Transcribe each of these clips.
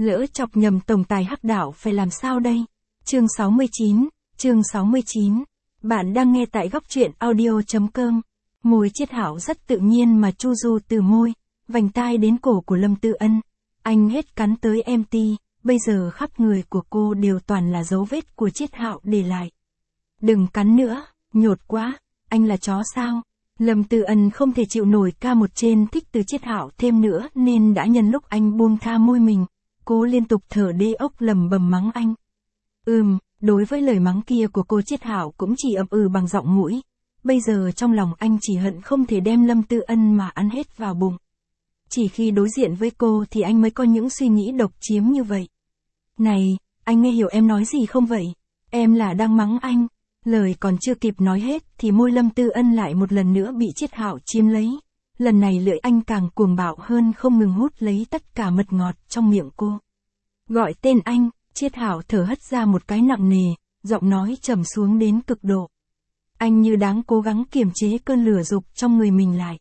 Lỡ chọc nhầm tổng tài hắc đạo phải làm sao đây? Chương 69. Bạn đang nghe tại góc truyện audio.com. Môi Chiết Hạo rất tự nhiên mà chu du từ môi, vành tai đến cổ của Lâm Tư Ân. Anh hết cắn tới em ti, bây giờ khắp người của cô đều toàn là dấu vết của Chiết Hạo để lại. Đừng cắn nữa, nhột quá, anh là chó sao? Lâm Tư Ân không thể chịu nổi ca một trên thích từ Chiết Hạo thêm nữa nên đã nhân lúc anh buông tha môi mình, cô liên tục thở đê ốc lầm bầm mắng anh. Đối với lời mắng kia của cô Chiết Hạo cũng chỉ ậm bằng giọng mũi. Bây giờ trong lòng anh chỉ hận không thể đem Lâm Tư Ân mà ăn hết vào bụng. Chỉ khi đối diện với cô thì anh mới có những suy nghĩ độc chiếm như vậy. Này, anh nghe hiểu em nói gì không vậy? Em là đang mắng anh. Lời còn chưa kịp nói hết thì môi Lâm Tư Ân lại một lần nữa bị Chiết Hạo chiếm lấy. Lần này lưỡi anh càng cuồng bạo hơn, không ngừng hút lấy tất cả mật ngọt trong miệng cô. Gọi tên anh, Chiết Hạo thở hắt ra một cái nặng nề, giọng nói trầm xuống đến cực độ. Anh như đáng cố gắng kiềm chế cơn lửa dục trong người mình lại.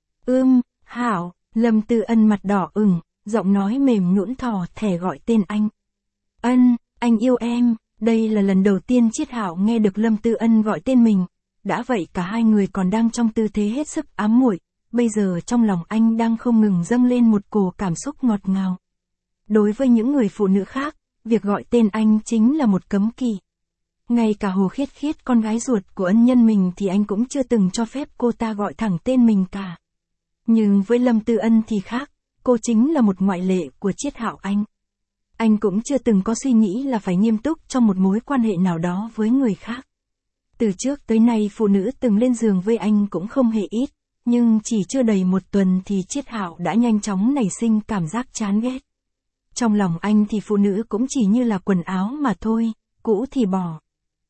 Hạo, Lâm Tư Ân mặt đỏ ửng, giọng nói mềm nhũn thỏ thẻ gọi tên anh. Anh yêu em. Đây là lần đầu tiên Chiết Hạo nghe được Lâm Tư Ân gọi tên mình. Đã vậy cả hai người còn đang trong tư thế hết sức ám muội, bây giờ trong lòng anh đang không ngừng dâng lên một cổ cảm xúc ngọt ngào. Đối với những người phụ nữ khác, việc gọi tên anh chính là một cấm kỵ. Ngay cả Hồ Khiết Khiết, con gái ruột của ân nhân mình thì anh cũng chưa từng cho phép cô ta gọi thẳng tên mình cả. Nhưng với Lâm Tư Ân thì khác, cô chính là một ngoại lệ của Chiết Hạo anh. Anh cũng chưa từng có suy nghĩ là phải nghiêm túc trong một mối quan hệ nào đó với người khác. Từ trước tới nay phụ nữ từng lên giường với anh cũng không hề ít, nhưng chỉ chưa đầy một tuần thì Chiết Hạo đã nhanh chóng nảy sinh cảm giác chán ghét. Trong lòng anh thì phụ nữ cũng chỉ như là quần áo mà thôi, cũ thì bỏ.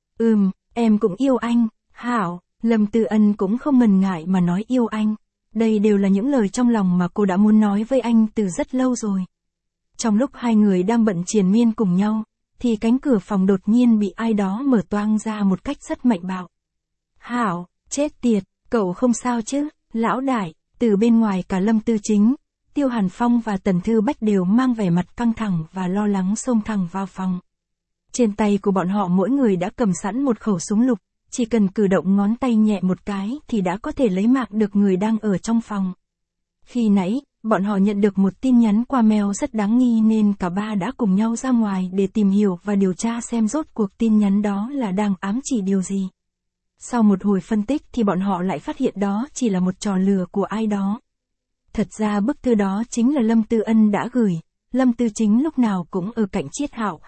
Em cũng yêu anh, Hạo. Lâm Tư Ân cũng không ngần ngại mà nói yêu anh. Đây đều là những lời trong lòng mà cô đã muốn nói với anh từ rất lâu rồi. Trong lúc hai người đang bận triền miên cùng nhau, thì cánh cửa phòng đột nhiên bị ai đó mở toang ra một cách rất mạnh bạo. Hạo, chết tiệt, cậu không sao chứ? Lão đại. Từ bên ngoài cả Lâm Tư Chính, Tiêu Hàn Phong và Tần Thư Bách đều mang vẻ mặt căng thẳng và lo lắng xông thẳng vào phòng. Trên tay của bọn họ mỗi người đã cầm sẵn một khẩu súng lục, chỉ cần cử động ngón tay nhẹ một cái thì đã có thể lấy mạng được người đang ở trong phòng. Khi nãy, bọn họ nhận được một tin nhắn qua mail rất đáng nghi nên cả ba đã cùng nhau ra ngoài để tìm hiểu và điều tra xem rốt cuộc tin nhắn đó là đang ám chỉ điều gì. Sau một hồi phân tích thì bọn họ lại phát hiện đó chỉ là một trò lừa của ai đó. Thật ra bức thư đó chính là Lâm Tư Ân đã gửi. Lâm Tư Chính lúc nào cũng ở cạnh Chiết Hạo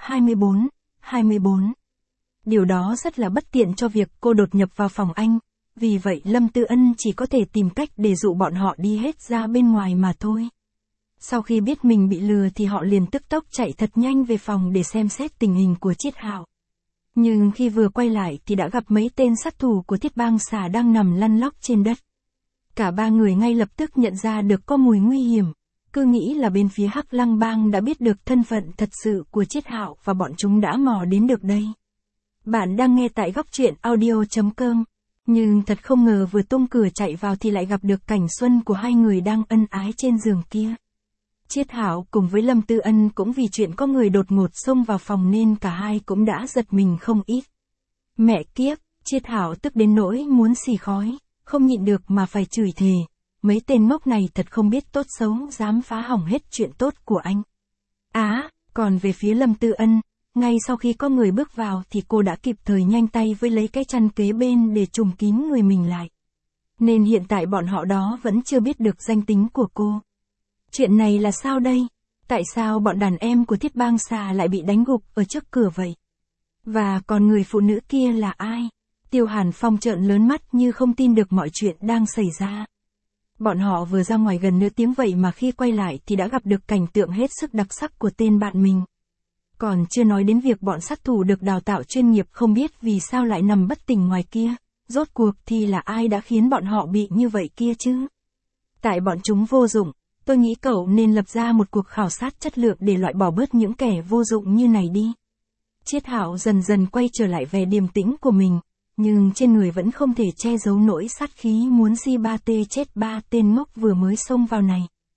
24. Điều đó rất là bất tiện cho việc cô đột nhập vào phòng anh. Vì vậy Lâm Tư Ân chỉ có thể tìm cách để dụ bọn họ đi hết ra bên ngoài mà thôi. Sau khi biết mình bị lừa thì họ liền tức tốc chạy thật nhanh về phòng để xem xét tình hình của Chiết Hạo. Nhưng khi vừa quay lại thì đã gặp mấy tên sát thủ của Thiết Bang Xà đang nằm lăn lóc trên đất. Cả ba người ngay lập tức nhận ra được có mùi nguy hiểm, cứ nghĩ là bên phía Hắc Lăng Bang đã biết được thân phận thật sự của Chiết Hạo và bọn chúng đã mò đến được đây. Bạn đang nghe tại góc truyện audio.com. Nhưng thật không ngờ vừa tung cửa chạy vào thì lại gặp được cảnh xuân của hai người đang ân ái trên giường kia. Chiết Hạo cùng với Lâm Tư Ân cũng vì chuyện có người đột ngột xông vào phòng nên cả hai cũng đã giật mình không ít. Mẹ kiếp, Chiết Hạo tức đến nỗi muốn xì khói, không nhịn được mà phải chửi thề. Mấy tên ngốc này thật không biết tốt xấu, dám phá hỏng hết chuyện tốt của anh. Còn về phía Lâm Tư Ân, ngay sau khi có người bước vào thì cô đã kịp thời nhanh tay với lấy cái chăn kế bên để trùm kín người mình lại. Nên hiện tại bọn họ đó vẫn chưa biết được danh tính của cô. Chuyện này là sao đây? Tại sao bọn đàn em của Thiết Bang Xà lại bị đánh gục ở trước cửa vậy? Và còn người phụ nữ kia là ai? Tiêu Hàn Phong trợn lớn mắt như không tin được mọi chuyện đang xảy ra. Bọn họ vừa ra ngoài gần nửa tiếng vậy mà khi quay lại thì đã gặp được cảnh tượng hết sức đặc sắc của tên bạn mình. Còn chưa nói đến việc bọn sát thủ được đào tạo chuyên nghiệp không biết vì sao lại nằm bất tỉnh ngoài kia, rốt cuộc thì là ai đã khiến bọn họ bị như vậy kia chứ? Tại bọn chúng vô dụng, tôi nghĩ cậu nên lập ra một cuộc khảo sát chất lượng để loại bỏ bớt những kẻ vô dụng như này đi. Chiết Hạo dần dần quay trở lại vẻ điềm tĩnh của mình, nhưng trên người vẫn không thể che giấu nỗi sát khí muốn si ba tê chết ba tên ngốc vừa mới xông vào này.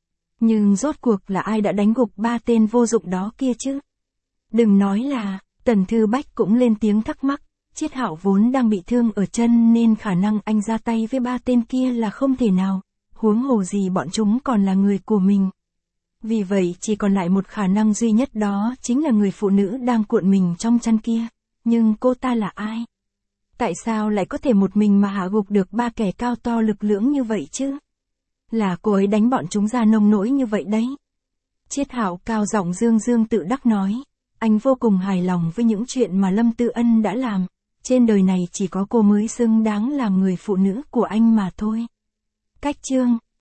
Nhưng rốt cuộc là ai đã đánh gục ba tên vô dụng đó kia chứ? Đừng nói là, Tần Thư Bách cũng lên tiếng thắc mắc, Chiết Hạo vốn đang bị thương ở chân nên khả năng anh ra tay với ba tên kia là không thể nào, huống hồ gì bọn chúng còn là người của mình. Vì vậy chỉ còn lại một khả năng duy nhất, đó chính là người phụ nữ đang cuộn mình trong chăn kia. Nhưng cô ta là ai? Tại sao lại có thể một mình mà hạ gục được ba kẻ cao to lực lưỡng như vậy chứ? Là cô ấy đánh bọn chúng ra nông nỗi như vậy đấy. Chiết Hạo cao giọng dương dương tự đắc nói. Anh vô cùng hài lòng với những chuyện mà Lâm Tư Ân đã làm. Trên đời này chỉ có cô mới xứng đáng làm người phụ nữ của anh mà thôi. Cách chương